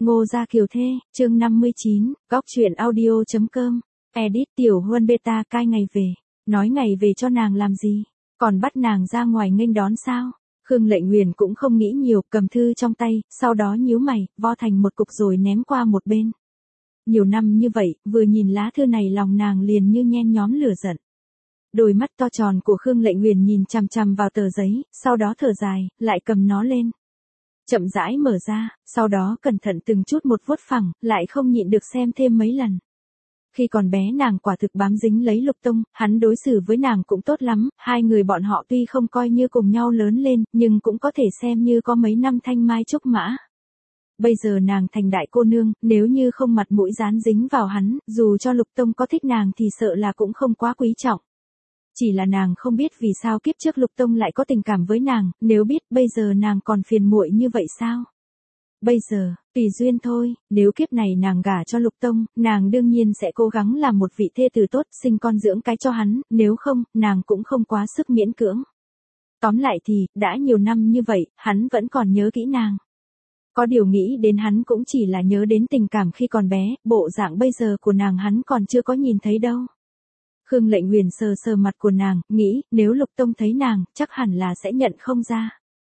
Ngô Gia Kiều Thê, chương 59, góc truyện audio.com, edit Tiểu Huân Beta cai ngày về, nói ngày về cho nàng làm gì, còn bắt nàng ra ngoài nghênh đón sao? Khương Lệnh Nguyền cũng không nghĩ nhiều, cầm thư trong tay, sau đó nhíu mày, vo thành một cục rồi ném qua một bên. Nhiều năm như vậy, vừa nhìn lá thư này lòng nàng liền như nhen nhóm lửa giận. Đôi mắt to tròn của Khương Lệnh Nguyền nhìn chằm chằm vào tờ giấy, sau đó thở dài, lại cầm nó lên. Chậm rãi mở ra, sau đó cẩn thận từng chút một vuốt phẳng, lại không nhịn được xem thêm mấy lần. Khi còn bé nàng quả thực bám dính lấy Lục Tông, hắn đối xử với nàng cũng tốt lắm, hai người bọn họ tuy không coi như cùng nhau lớn lên, nhưng cũng có thể xem như có mấy năm thanh mai trúc mã. Bây giờ nàng thành đại cô nương, nếu như không mặt mũi dán dính vào hắn, dù cho Lục Tông có thích nàng thì sợ là cũng không quá quý trọng. Chỉ là nàng không biết vì sao kiếp trước Lục Tông lại có tình cảm với nàng, nếu biết bây giờ nàng còn phiền muội như vậy sao? Bây giờ, tùy duyên thôi, nếu kiếp này nàng gả cho Lục Tông, nàng đương nhiên sẽ cố gắng làm một vị thê tử tốt, sinh con dưỡng cái cho hắn, nếu không, nàng cũng không quá sức miễn cưỡng. Tóm lại thì, đã nhiều năm như vậy, hắn vẫn còn nhớ kỹ nàng. Có điều nghĩ đến hắn cũng chỉ là nhớ đến tình cảm khi còn bé, bộ dạng bây giờ của nàng hắn còn chưa có nhìn thấy đâu. Khương Lệnh Nguyền sờ sờ mặt của nàng, nghĩ, nếu Lục Tông thấy nàng, chắc hẳn là sẽ nhận không ra.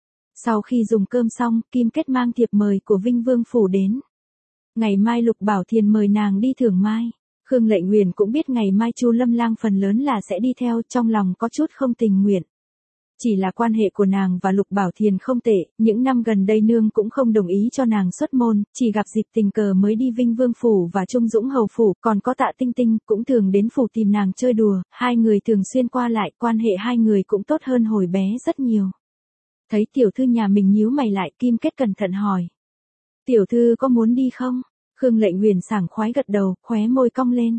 Sau khi dùng cơm xong, Kim Kết mang thiệp mời của Vinh Vương Phủ đến. Ngày mai Lục Bảo Thiền mời nàng đi thưởng mai. Khương Lệnh Nguyền cũng biết ngày mai Chu Lâm Lang phần lớn là sẽ đi theo, trong lòng có chút không tình nguyện. Chỉ là quan hệ của nàng và Lục Bảo Thiền không tệ, những năm gần đây nương cũng không đồng ý cho nàng xuất môn, chỉ gặp dịp tình cờ mới đi Vinh Vương Phủ và Trung Dũng Hầu Phủ, còn có Tạ Tinh Tinh, cũng thường đến phủ tìm nàng chơi đùa, hai người thường xuyên qua lại, quan hệ hai người cũng tốt hơn hồi bé rất nhiều. Thấy tiểu thư nhà mình nhíu mày lại, Kim Kết cẩn thận hỏi. Tiểu thư có muốn đi không? Khương Lệnh Nguyền sảng khoái gật đầu, khóe môi cong lên.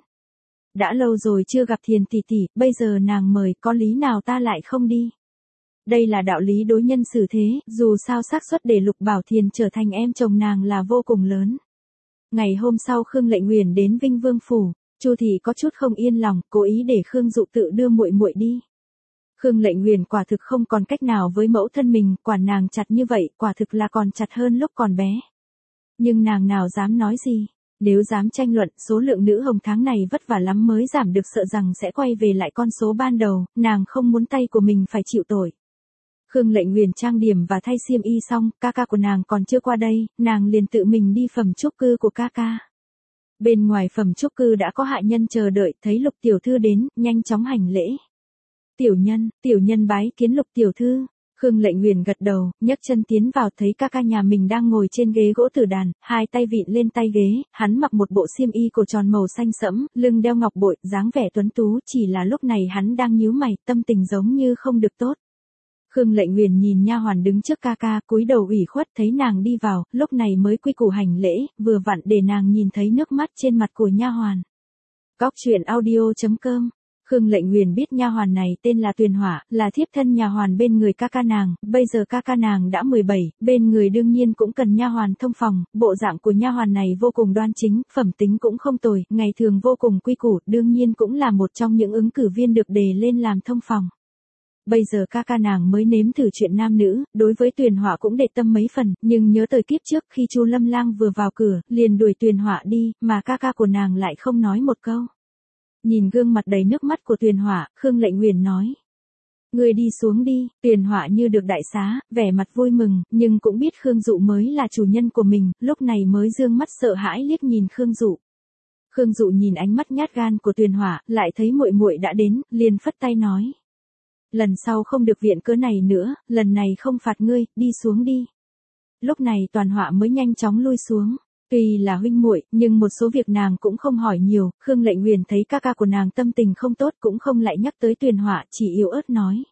Đã lâu rồi chưa gặp Thiền tỷ tỷ, bây giờ nàng mời, có lý nào ta lại không đi? Đây là đạo lý đối nhân xử thế, dù sao xác suất để Lục Bảo Thiền trở thành em chồng nàng là vô cùng lớn. Ngày hôm sau Khương Lệnh Nguyền đến Vinh Vương Phủ, Chu thị có chút không yên lòng, cố ý để Khương Dụ tự đưa muội muội đi. Khương Lệnh Nguyền quả thực không còn cách nào với mẫu thân mình, quản nàng chặt như vậy, quả thực là còn chặt hơn lúc còn bé. Nhưng nàng nào dám nói gì, nếu dám tranh luận, số lượng nữ hồng tháng này vất vả lắm mới giảm được, sợ rằng sẽ quay về lại con số ban đầu, nàng không muốn tay của mình phải chịu tội. Khương Lệnh Nguyền trang điểm và thay xiêm y xong, ca ca của nàng còn chưa qua đây, nàng liền tự mình đi phẩm trúc cư của ca ca. Bên ngoài phẩm trúc cư đã có hạ nhân chờ đợi, thấy Lục tiểu thư đến, nhanh chóng hành lễ. Tiểu nhân bái kiến Lục tiểu thư. Khương Lệnh Nguyền gật đầu, nhấc chân tiến vào, thấy ca ca nhà mình đang ngồi trên ghế gỗ tử đàn, hai tay vịn lên tay ghế, hắn mặc một bộ xiêm y cổ tròn màu xanh sẫm, lưng đeo ngọc bội, dáng vẻ tuấn tú, chỉ là lúc này hắn đang nhíu mày, tâm tình giống như không được tốt. Khương Lệnh Nguyền nhìn nha hoàn đứng trước ca ca, cúi đầu ủy khuất, thấy nàng đi vào, lúc này mới quy củ hành lễ, vừa vặn để nàng nhìn thấy nước mắt trên mặt của nha hoàn. Góc truyện audio.com. Khương Lệnh Nguyền biết nha hoàn này tên là Tuyền Hỏa, là thiếp thân nhà hoàn bên người ca ca nàng, bây giờ ca ca nàng đã 17, bên người đương nhiên cũng cần nha hoàn thông phòng, bộ dạng của nha hoàn này vô cùng đoan chính, phẩm tính cũng không tồi, ngày thường vô cùng quy củ, đương nhiên cũng là một trong những ứng cử viên được đề lên làm thông phòng. Bây giờ ca ca nàng mới nếm thử chuyện nam nữ, đối với Tuyền Hỏa cũng để tâm mấy phần, nhưng nhớ tới kiếp trước khi Chu Lâm Lang vừa vào cửa, liền đuổi Tuyền Hỏa đi, mà ca ca của nàng lại không nói một câu. Nhìn gương mặt đầy nước mắt của Tuyền Hỏa, Khương Lệnh Nguyền nói. Người đi xuống đi, Tuyền Hỏa như được đại xá, vẻ mặt vui mừng, nhưng cũng biết Khương Dụ mới là chủ nhân của mình, lúc này mới dương mắt sợ hãi liếc nhìn Khương Dụ. Khương Dụ nhìn ánh mắt nhát gan của Tuyền Hỏa, lại thấy muội muội đã đến, liền phất tay nói. Lần sau không được viện cớ này nữa, lần này không phạt ngươi, đi xuống đi. Lúc này Toàn Họa mới nhanh chóng lui xuống. Tuy là huynh muội, nhưng một số việc nàng cũng không hỏi nhiều, Khương Lệnh Nguyền thấy ca ca của nàng tâm tình không tốt cũng không lại nhắc tới Tuyền Họa, chỉ yếu ớt nói.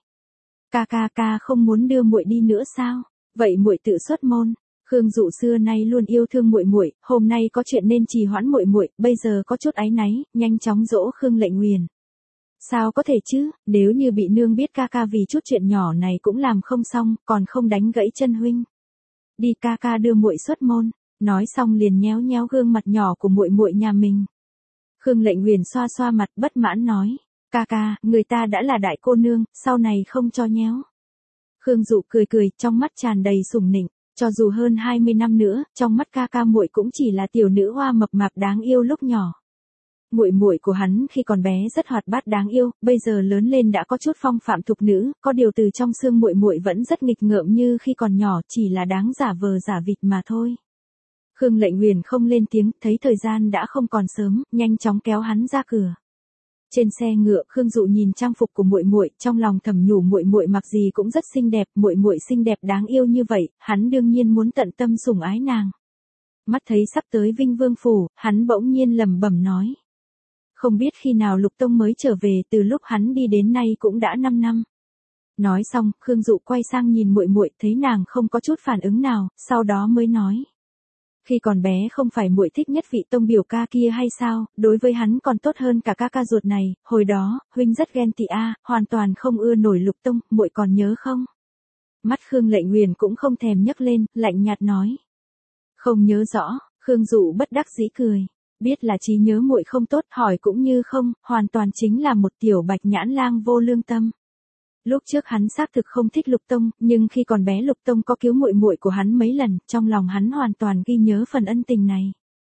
Ca không muốn đưa muội đi nữa sao? Vậy muội tự xuất môn. Khương Dụ xưa nay luôn yêu thương muội muội, hôm nay có chuyện nên trì hoãn muội muội, bây giờ có chút áy náy, nhanh chóng dỗ Khương Lệnh Nguyền. Sao có thể chứ, nếu như bị nương biết ca vì chút chuyện nhỏ này cũng làm không xong, còn không đánh gãy chân huynh. Đi ca đưa muội xuất môn. Nói xong liền nhéo nhéo gương mặt nhỏ của muội muội nhà mình. Khương Lệnh Nguyền xoa xoa mặt bất mãn nói. Ca, người ta đã là đại cô nương, sau này không cho nhéo. Khương Dụ cười, trong mắt tràn đầy sủng nịnh. Cho dù hơn 20 năm nữa, trong mắt ca ca muội cũng chỉ là tiểu nữ hoa mập mạp đáng yêu lúc nhỏ. Muội muội của hắn khi còn bé rất hoạt bát đáng yêu, bây giờ lớn lên đã có chút phong phạm thục nữ, có điều từ trong xương muội muội vẫn rất nghịch ngợm như khi còn nhỏ, chỉ là đáng giả vờ giả vịt mà thôi. Khương Lệnh Huyền không lên tiếng, thấy thời gian đã không còn sớm, nhanh chóng kéo hắn ra cửa. Trên xe ngựa, Khương Dụ nhìn trang phục của muội muội, trong lòng thầm nhủ muội muội mặc gì cũng rất xinh đẹp, muội muội xinh đẹp đáng yêu như vậy, hắn đương nhiên muốn tận tâm sủng ái nàng. Mắt thấy sắp tới Vinh Vương phủ, hắn bỗng nhiên lẩm bẩm nói: không biết khi nào Lục Tông mới trở về, từ lúc hắn đi đến nay cũng đã 5 năm. Nói xong, Khương Dụ quay sang nhìn muội muội, thấy nàng không có chút phản ứng nào, sau đó mới nói: khi còn bé không phải muội thích nhất vị tông biểu ca kia hay sao, đối với hắn còn tốt hơn cả ca ca ruột này, hồi đó, huynh rất ghen tị hoàn toàn không ưa nổi Lục Tông, muội còn nhớ không? Mắt Khương Lệnh Huyền cũng không thèm nhấc lên, lạnh nhạt nói: không nhớ rõ. Khương Dụ bất đắc dĩ cười, biết là trí nhớ muội không tốt, hỏi cũng như không, hoàn toàn chính là một tiểu bạch nhãn lang vô lương tâm. Lúc trước hắn xác thực không thích Lục Tông, nhưng khi còn bé Lục Tông có cứu muội muội của hắn mấy lần, trong lòng hắn hoàn toàn ghi nhớ phần ân tình này.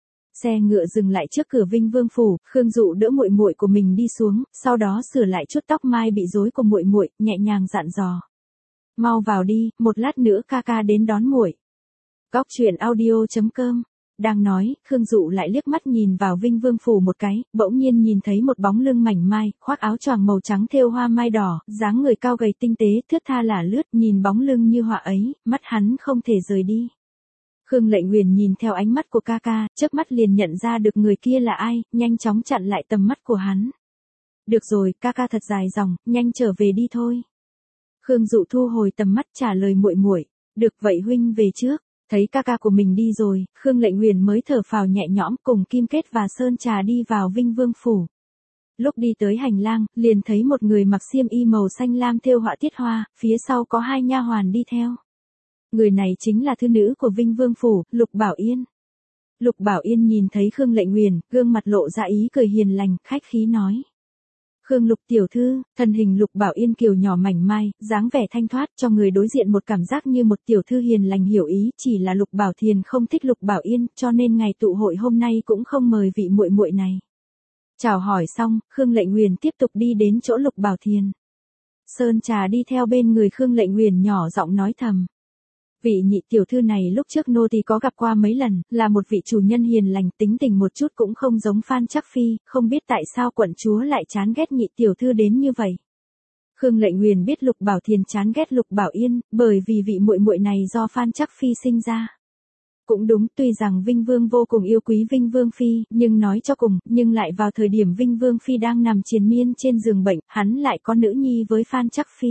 Xe ngựa dừng lại trước cửa Vinh Vương phủ, Khương Dụ đỡ muội muội của mình đi xuống, sau đó sửa lại chút tóc mai bị rối của muội muội, nhẹ nhàng dặn dò: mau vào đi, một lát nữa ca ca đến đón muội. Góc truyện audio.com. Đang nói, Khương Dụ lại liếc mắt nhìn vào Vinh Vương phủ một cái, bỗng nhiên nhìn thấy một bóng lưng mảnh mai, khoác áo choàng màu trắng thêu hoa mai đỏ, dáng người cao gầy tinh tế, thướt tha lả lướt, nhìn bóng lưng như họa ấy, mắt hắn không thể rời đi. Khương Lệnh Huyền nhìn theo ánh mắt của ca ca, chớp mắt liền nhận ra được người kia là ai, nhanh chóng chặn lại tầm mắt của hắn. Được rồi, ca ca thật dài dòng, nhanh trở về đi thôi. Khương Dụ thu hồi tầm mắt trả lời muội muội: được vậy huynh về trước. Thấy ca ca của mình đi rồi, Khương Lệnh Huyền mới thở phào nhẹ nhõm, cùng Kim Kết và Sơn Trà đi vào Vinh Vương phủ. Lúc đi tới hành lang, liền thấy một người mặc xiêm y màu xanh lam thêu họa tiết hoa, phía sau có 2 nha hoàn đi theo. Người này chính là thư nữ của Vinh Vương phủ, Lục Bảo Yên. Lục Bảo Yên nhìn thấy Khương Lệnh Huyền, gương mặt lộ ra ý cười hiền lành, khách khí nói: Khương Lục tiểu thư. Thân hình Lục Bảo Yên kiều nhỏ mảnh mai, dáng vẻ thanh thoát, cho người đối diện một cảm giác như một tiểu thư hiền lành hiểu ý, chỉ là Lục Bảo Thiền không thích Lục Bảo Yên, cho nên ngày tụ hội hôm nay cũng không mời vị muội muội này. Chào hỏi xong, Khương Lệnh Huyền tiếp tục đi đến chỗ Lục Bảo Thiền. Sơn Trà đi theo bên người Khương Lệnh Huyền nhỏ giọng nói thầm: vị nhị tiểu thư này lúc trước nô tỳ có gặp qua mấy lần, là một vị chủ nhân hiền lành, tính tình một chút cũng không giống Phan Trắc Phi, không biết tại sao quận chúa lại chán ghét nhị tiểu thư đến như vậy. Khương Lệnh Huyền biết Lục Bảo Thiền chán ghét Lục Bảo Yên, bởi vì vị muội muội này do Phan Trắc Phi sinh ra. Cũng đúng, tuy rằng Vinh Vương vô cùng yêu quý Vinh Vương Phi, nhưng nói cho cùng, nhưng lại vào thời điểm Vinh Vương Phi đang nằm triền miên trên giường bệnh, hắn lại có nữ nhi với Phan Trắc Phi.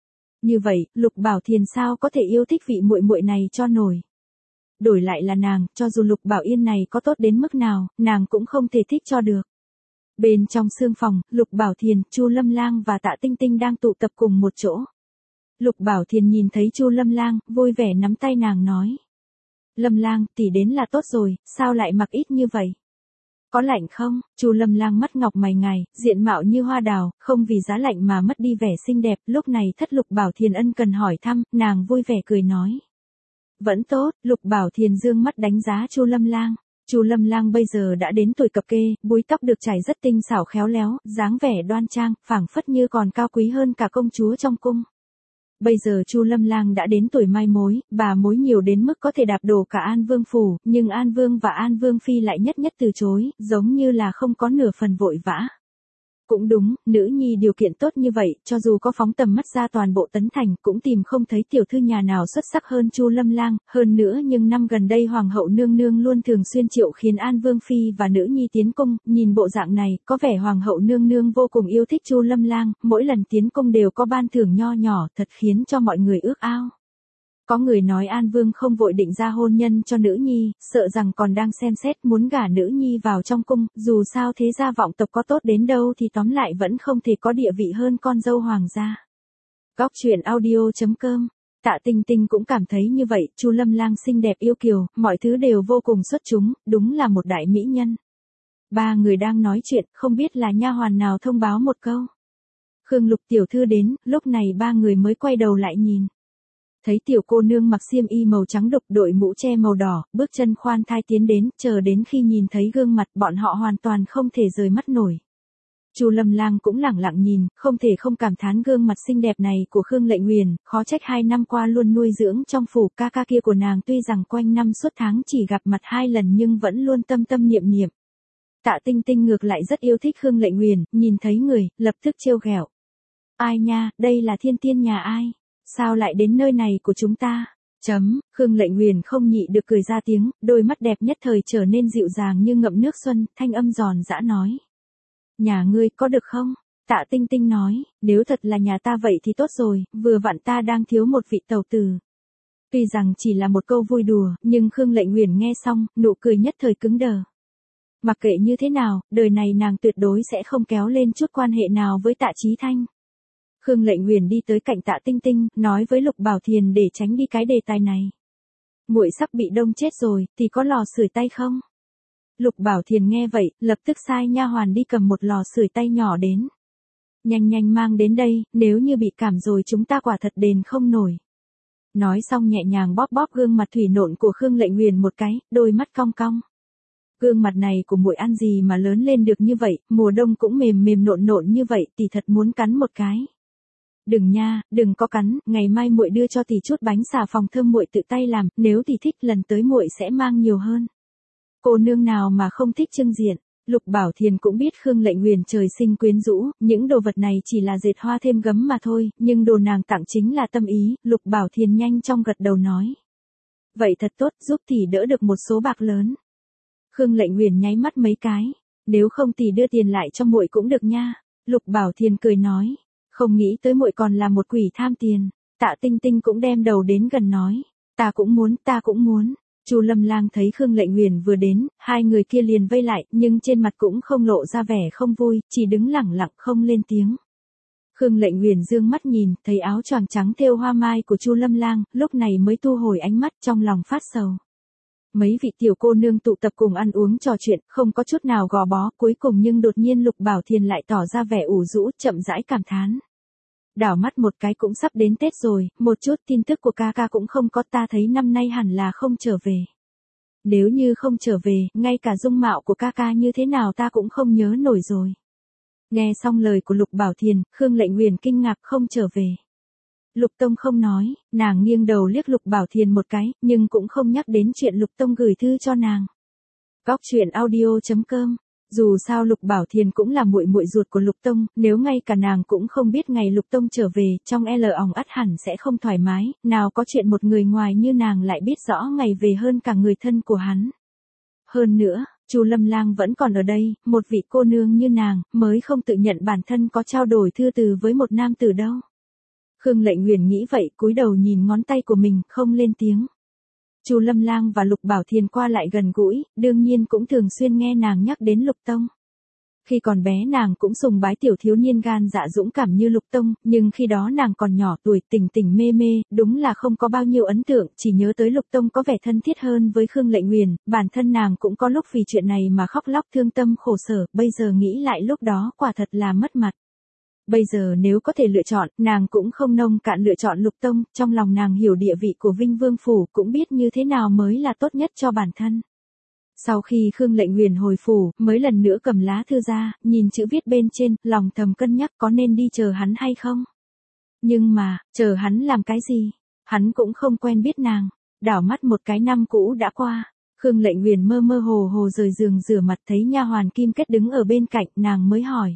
Như vậy, Lục Bảo Thiền sao có thể yêu thích vị muội muội này cho nổi. Đổi lại là nàng, cho dù Lục Bảo Yên này có tốt đến mức nào, nàng cũng không thể thích cho được. Bên trong sương phòng, Lục Bảo Thiền, Chu Lâm Lang và Tạ Tinh Tinh đang tụ tập cùng một chỗ. Lục Bảo Thiền nhìn thấy Chu Lâm Lang, vui vẻ nắm tay nàng nói: Lâm Lang, tỷ đến là tốt rồi, sao lại mặc ít như vậy? Có lạnh không? Chu Lâm Lang mắt ngọc mày ngài, diện mạo như hoa đào, không vì giá lạnh mà mất đi vẻ xinh đẹp, lúc này thất Lục Bảo Thiền ân cần hỏi thăm, nàng vui vẻ cười nói: vẫn tốt. Lục Bảo Thiền dương mắt đánh giá Chu Lâm Lang. Chu Lâm Lang bây giờ đã đến tuổi cập kê, búi tóc được chải rất tinh xảo khéo léo, dáng vẻ đoan trang, phảng phất như còn cao quý hơn cả công chúa trong cung. Bây giờ Chu Lâm Lang đã đến tuổi mai mối, bà mối nhiều đến mức có thể đạp đổ cả An Vương phủ, nhưng An Vương và An Vương Phi lại nhất nhất từ chối, giống như là không có nửa phần vội vã. Cũng đúng, nữ nhi điều kiện tốt như vậy, cho dù có phóng tầm mắt ra toàn bộ Tấn Thành, cũng tìm không thấy tiểu thư nhà nào xuất sắc hơn Chu Lâm Lang, hơn nữa nhưng năm gần đây Hoàng hậu nương nương luôn thường xuyên triệu khiến An Vương Phi và nữ nhi tiến cung, nhìn bộ dạng này, có vẻ Hoàng hậu nương nương vô cùng yêu thích Chu Lâm Lang, mỗi lần tiến cung đều có ban thưởng nho nhỏ, thật khiến cho mọi người ước ao. Có người nói An Vương không vội định ra hôn nhân cho nữ nhi, sợ rằng còn đang xem xét muốn gả nữ nhi vào trong cung, dù sao thế gia vọng tộc có tốt đến đâu thì tóm lại vẫn không thể có địa vị hơn con dâu hoàng gia. Góc truyện audio.com. Tạ Tinh Tinh cũng cảm thấy như vậy, Chu Lâm Lang xinh đẹp yêu kiều, mọi thứ đều vô cùng xuất chúng, đúng là một đại mỹ nhân. Ba người đang nói chuyện, không biết là nha hoàn nào thông báo một câu: Khương Lục tiểu thư đến, lúc này ba người mới quay đầu lại nhìn. Thấy tiểu cô nương mặc xiêm y màu trắng đục đội mũ che màu đỏ, bước chân khoan thai tiến đến, chờ đến khi nhìn thấy gương mặt bọn họ hoàn toàn không thể rời mắt nổi. Chu Lâm Lang cũng lẳng lặng nhìn, không thể không cảm thán gương mặt xinh đẹp này của Khương Lệnh Uyển, khó trách 2 năm qua luôn nuôi dưỡng trong phủ. Ca ca kia của nàng tuy rằng quanh năm suốt tháng chỉ gặp mặt 2 lần nhưng vẫn luôn tâm tâm niệm niệm. Tạ Tinh Tinh ngược lại rất yêu thích Khương Lệnh Uyển, nhìn thấy người, lập tức trêu ghẹo. Ai nha, đây là thiên tiên nhà ai? Sao lại đến nơi này của chúng ta? Khương Lệnh Uyển không nhị được cười ra tiếng, đôi mắt đẹp nhất thời trở nên dịu dàng như ngậm nước xuân, thanh âm giòn giã nói. Nhà ngươi có được không? Tạ Tinh Tinh nói, nếu thật là nhà ta vậy thì tốt rồi, vừa vặn ta đang thiếu một vị tẩu tử. Tuy rằng chỉ là một câu vui đùa, nhưng Khương Lệnh Uyển nghe xong, nụ cười nhất thời cứng đờ. Mặc kệ như thế nào, đời này nàng tuyệt đối sẽ không kéo lên chút quan hệ nào với Tạ Chí Thanh. Khương Lệnh Uyển đi tới cạnh Tạ Tinh Tinh, nói với Lục Bảo Thiền để tránh đi cái đề tài này. Muội sắp bị đông chết rồi, thì có lò sưởi tay không? Lục Bảo Thiền nghe vậy, lập tức sai nha hoàn đi cầm một lò sưởi tay nhỏ đến. Nhanh nhanh mang đến đây, nếu như bị cảm rồi chúng ta quả thật đền không nổi. Nói xong nhẹ nhàng bóp bóp gương mặt thủy nộn của Khương Lệnh Uyển một cái, đôi mắt cong cong. Gương mặt này của muội ăn gì mà lớn lên được như vậy, mùa đông cũng mềm mềm nộn nộn như vậy, tỷ thật muốn cắn một cái. Đừng nha, đừng có cắn, ngày mai muội đưa cho tỷ chút bánh xà phòng thơm muội tự tay làm, nếu tỷ thích lần tới muội sẽ mang nhiều hơn. Cô nương nào mà không thích trưng diện. Lục Bảo Thiền cũng biết Khương Lệnh Uyển trời sinh quyến rũ, những đồ vật này chỉ là dệt hoa thêm gấm mà thôi, nhưng đồ nàng tặng chính là tâm ý. Lục Bảo Thiền nhanh trong gật đầu nói. Vậy thật tốt, giúp tỷ đỡ được một số bạc lớn. Khương Lệnh Uyển nháy mắt mấy cái, nếu không tỷ đưa tiền lại cho muội cũng được nha. Lục Bảo Thiền cười nói, không nghĩ tới muội còn là một quỷ tham tiền. Tạ Tinh Tinh cũng đem đầu đến gần nói, ta cũng muốn. Chu Lâm Lang thấy Khương Lệnh Uyển vừa đến, hai người kia liền vây lại, nhưng trên mặt cũng không lộ ra vẻ không vui, chỉ đứng lẳng lặng không lên tiếng. Khương Lệnh Uyển dương mắt nhìn, thấy áo choàng trắng thêu hoa mai của Chu Lâm Lang, lúc này mới thu hồi ánh mắt, trong lòng phát sầu. Mấy vị tiểu cô nương tụ tập cùng ăn uống trò chuyện, không có chút nào gò bó, cuối cùng nhưng đột nhiên Lục Bảo Thiền lại tỏ ra vẻ ủ rũ, chậm rãi cảm thán. Đảo mắt một cái cũng sắp đến Tết rồi, một chút tin tức của ca ca cũng không có, ta thấy năm nay hẳn là không trở về. Nếu như không trở về, ngay cả dung mạo của ca ca như thế nào ta cũng không nhớ nổi rồi. Nghe xong lời của Lục Bảo Thiền, Khương Lệnh Uyển kinh ngạc, không trở về. Lục Tông không nói, nàng nghiêng đầu liếc Lục Bảo Thiền một cái, nhưng cũng không nhắc đến chuyện Lục Tông gửi thư cho nàng. Góc truyện audio.com. Dù sao Lục Bảo Thiền cũng là muội muội ruột của Lục Tông, nếu ngay cả nàng cũng không biết ngày Lục Tông trở về, trong ỏng ắt hẳn sẽ không thoải mái, nào có chuyện một người ngoài như nàng lại biết rõ ngày về hơn cả người thân của hắn. Hơn nữa, Chu Lâm Lang vẫn còn ở đây, một vị cô nương như nàng, mới không tự nhận bản thân có trao đổi thư từ với một nam tử đâu. Khương Lệnh Uyển nghĩ vậy, cúi đầu nhìn ngón tay của mình, không lên tiếng. Chu Lâm Lang và Lục Bảo Thiền qua lại gần gũi, đương nhiên cũng thường xuyên nghe nàng nhắc đến Lục Tông. Khi còn bé nàng cũng sùng bái tiểu thiếu niên gan dạ dũng cảm như Lục Tông, nhưng khi đó nàng còn nhỏ tuổi, tỉnh tỉnh mê mê, đúng là không có bao nhiêu ấn tượng, chỉ nhớ tới Lục Tông có vẻ thân thiết hơn với Khương Lệnh Uyển, bản thân nàng cũng có lúc vì chuyện này mà khóc lóc thương tâm khổ sở, bây giờ nghĩ lại lúc đó quả thật là mất mặt. Bây giờ nếu có thể lựa chọn, nàng cũng không nông cạn lựa chọn Lục Tông, trong lòng nàng hiểu địa vị của Vinh Vương Phủ, cũng biết như thế nào mới là tốt nhất cho bản thân. Sau khi Khương Lệnh Uyển hồi phủ, mới lần nữa cầm lá thư ra, nhìn chữ viết bên trên, lòng thầm cân nhắc có nên đi chờ hắn hay không. Nhưng mà, chờ hắn làm cái gì? Hắn cũng không quen biết nàng. Đảo mắt một cái năm cũ đã qua. Khương Lệnh Uyển mơ mơ hồ hồ rời giường rửa mặt, thấy nha hoàn Kim Kết đứng ở bên cạnh, nàng mới hỏi.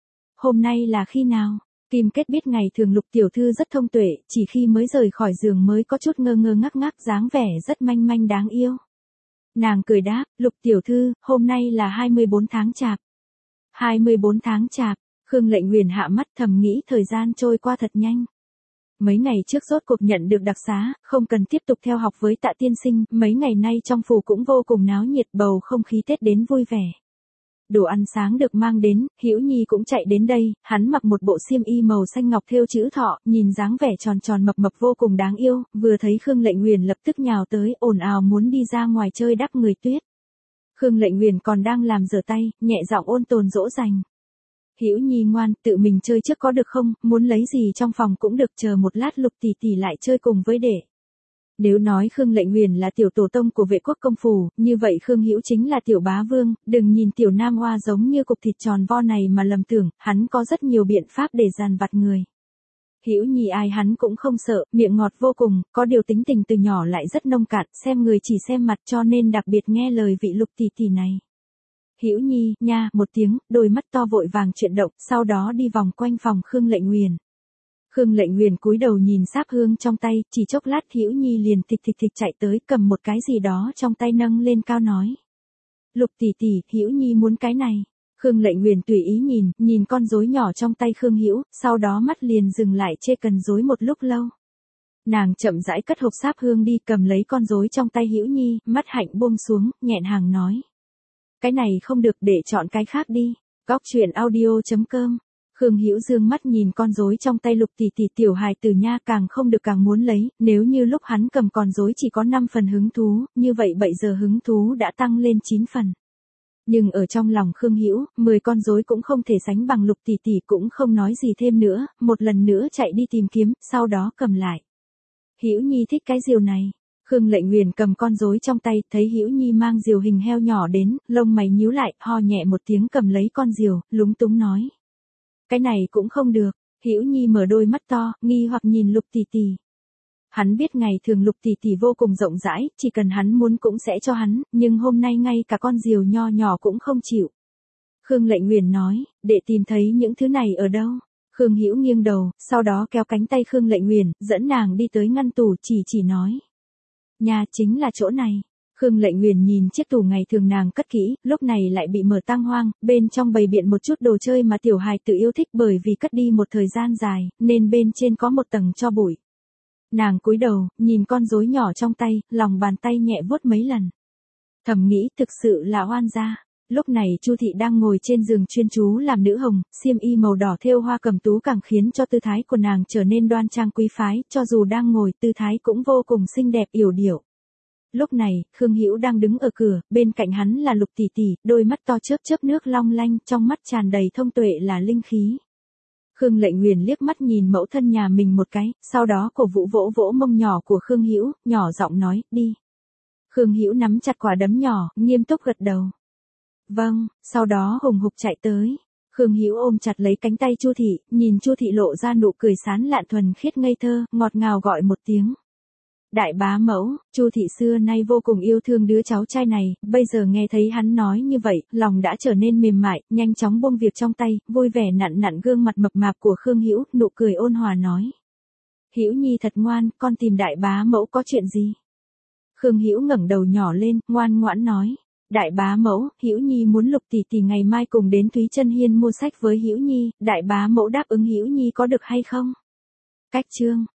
Hôm nay là khi nào? Kim Kết biết ngày thường Lục tiểu thư rất thông tuệ, chỉ khi mới rời khỏi giường mới có chút ngơ ngơ ngác ngác, dáng vẻ rất manh manh đáng yêu. Nàng cười đáp, Lục tiểu thư, hôm nay là 24 tháng Chạp. 24 tháng Chạp, Khương Lệnh Uyển hạ mắt thầm nghĩ thời gian trôi qua thật nhanh. Mấy ngày trước rốt cuộc nhận được đặc xá, không cần tiếp tục theo học với Tạ tiên sinh, mấy ngày nay trong phủ cũng vô cùng náo nhiệt, bầu không khí Tết đến vui vẻ. Đồ ăn sáng được mang đến, Hữu Nhi cũng chạy đến đây, hắn mặc một bộ xiêm y màu xanh ngọc thêu chữ thọ, nhìn dáng vẻ tròn tròn mập mập vô cùng đáng yêu, vừa thấy Khương Lệnh Uyển lập tức nhào tới, ồn ào muốn đi ra ngoài chơi đắp người tuyết. Khương Lệnh Uyển còn đang làm rửa tay, nhẹ giọng ôn tồn dỗ dành. Hữu Nhi ngoan, tự mình chơi trước có được không, muốn lấy gì trong phòng cũng được, chờ một lát Lục tỷ tỷ lại chơi cùng với đệ. Nếu nói Khương Lệnh Huyền là tiểu tổ tông của Vệ Quốc công phủ, như vậy Khương Hữu chính là tiểu bá vương, đừng nhìn tiểu nam hoa giống như cục thịt tròn vo này mà lầm tưởng, hắn có rất nhiều biện pháp để dàn vặt người. Hữu Nhi ai hắn cũng không sợ, miệng ngọt vô cùng, có điều tính tình từ nhỏ lại rất nông cạn, xem người chỉ xem mặt, cho nên đặc biệt nghe lời vị Lục tỷ tỷ này. Hữu Nhi, nha, một tiếng, đôi mắt to vội vàng chuyển động, sau đó đi vòng quanh phòng Khương Lệnh Huyền. Khương Lệnh Huyền cúi đầu nhìn sáp hương trong tay, chỉ chốc lát Hữu Nhi liền thịch thịch thịch chạy tới, cầm một cái gì đó trong tay nâng lên cao nói. Lục tỷ tỷ, Hữu Nhi muốn cái này. Khương Lệnh Huyền tùy ý nhìn con rối nhỏ trong tay Khương Hữu, sau đó mắt liền dừng lại chê cần rối một lúc lâu. Nàng chậm rãi cất hộp sáp hương đi, cầm lấy con rối trong tay Hữu Nhi, mắt hạnh buông xuống, nghẹn hàng nói. Cái này không được, để chọn cái khác đi. Góc truyện audio.com. Khương Hữu dương mắt nhìn con rối trong tay Lục tỷ tỷ, tiểu hài tử nha, càng không được càng muốn lấy, nếu như lúc hắn cầm con rối chỉ có 5 phần hứng thú, như vậy bây giờ hứng thú đã tăng lên 9 phần. Nhưng ở trong lòng Khương Hữu, 10 con rối cũng không thể sánh bằng Lục tỷ tỷ, cũng không nói gì thêm nữa, một lần nữa chạy đi tìm kiếm, sau đó cầm lại. Hữu Nhi thích cái diều này. Khương Lệnh Huyền cầm con rối trong tay, thấy Hữu Nhi mang diều hình heo nhỏ đến, lông mày nhíu lại, ho nhẹ một tiếng cầm lấy con diều, lúng túng nói. Cái này cũng không được. Hữu Nhi mở đôi mắt to, nghi hoặc nhìn Lục tỷ tỷ. Hắn biết ngày thường Lục tỷ tỷ vô cùng rộng rãi, chỉ cần hắn muốn cũng sẽ cho hắn, nhưng hôm nay ngay cả con diều nho nhỏ cũng không chịu. Khương Lệnh Huyền nói, để tìm thấy những thứ này ở đâu. Khương Hữu nghiêng đầu, sau đó kéo cánh tay Khương Lệnh Huyền, dẫn nàng đi tới ngăn tủ, chỉ nói. Nhà chính là chỗ này. Khương Lệnh Huyền nhìn chiếc tủ ngày thường nàng cất kỹ, lúc này lại bị mở tang hoang, bên trong bày biện một chút đồ chơi mà tiểu hài tự yêu thích, bởi vì cất đi một thời gian dài, nên bên trên có một tầng tro bụi. Nàng cúi đầu, nhìn con rối nhỏ trong tay, lòng bàn tay nhẹ vuốt mấy lần. Thầm nghĩ thực sự là oan gia. Lúc này Chu thị đang ngồi trên giường chuyên chú làm nữ hồng, xiêm y màu đỏ thêu hoa cầm tú càng khiến cho tư thái của nàng trở nên đoan trang quý phái, cho dù đang ngồi tư thái cũng vô cùng xinh đẹp yểu điệu. Lúc này, Khương Hữu đang đứng ở cửa, bên cạnh hắn là Lục tỷ tỷ, đôi mắt to chớp chớp nước long lanh, trong mắt tràn đầy thông tuệ là linh khí. Khương Lệnh Huyền liếc mắt nhìn mẫu thân nhà mình một cái, sau đó cổ vũ vỗ vỗ mông nhỏ của Khương Hữu, nhỏ giọng nói, đi. Khương Hữu nắm chặt quả đấm nhỏ, nghiêm túc gật đầu. Vâng, sau đó hùng hục chạy tới. Khương Hữu ôm chặt lấy cánh tay Chu thị, nhìn Chu thị lộ ra nụ cười sán lạn thuần khiết ngây thơ, ngọt ngào gọi một tiếng. Đại bá mẫu, Chu thị xưa nay vô cùng yêu thương đứa cháu trai này, bây giờ nghe thấy hắn nói như vậy, lòng đã trở nên mềm mại, nhanh chóng buông việc trong tay, vui vẻ nặn nặn gương mặt mập mạp của Khương Hữu, nụ cười ôn hòa nói. Hữu Nhi thật ngoan, con tìm đại bá mẫu có chuyện gì? Khương Hữu ngẩng đầu nhỏ lên, ngoan ngoãn nói. Đại bá mẫu, Hữu Nhi muốn Lục tỷ tỷ ngày mai cùng đến Thúy Chân Hiên mua sách với Hữu Nhi, đại bá mẫu đáp ứng Hữu Nhi có được hay không? Cách chương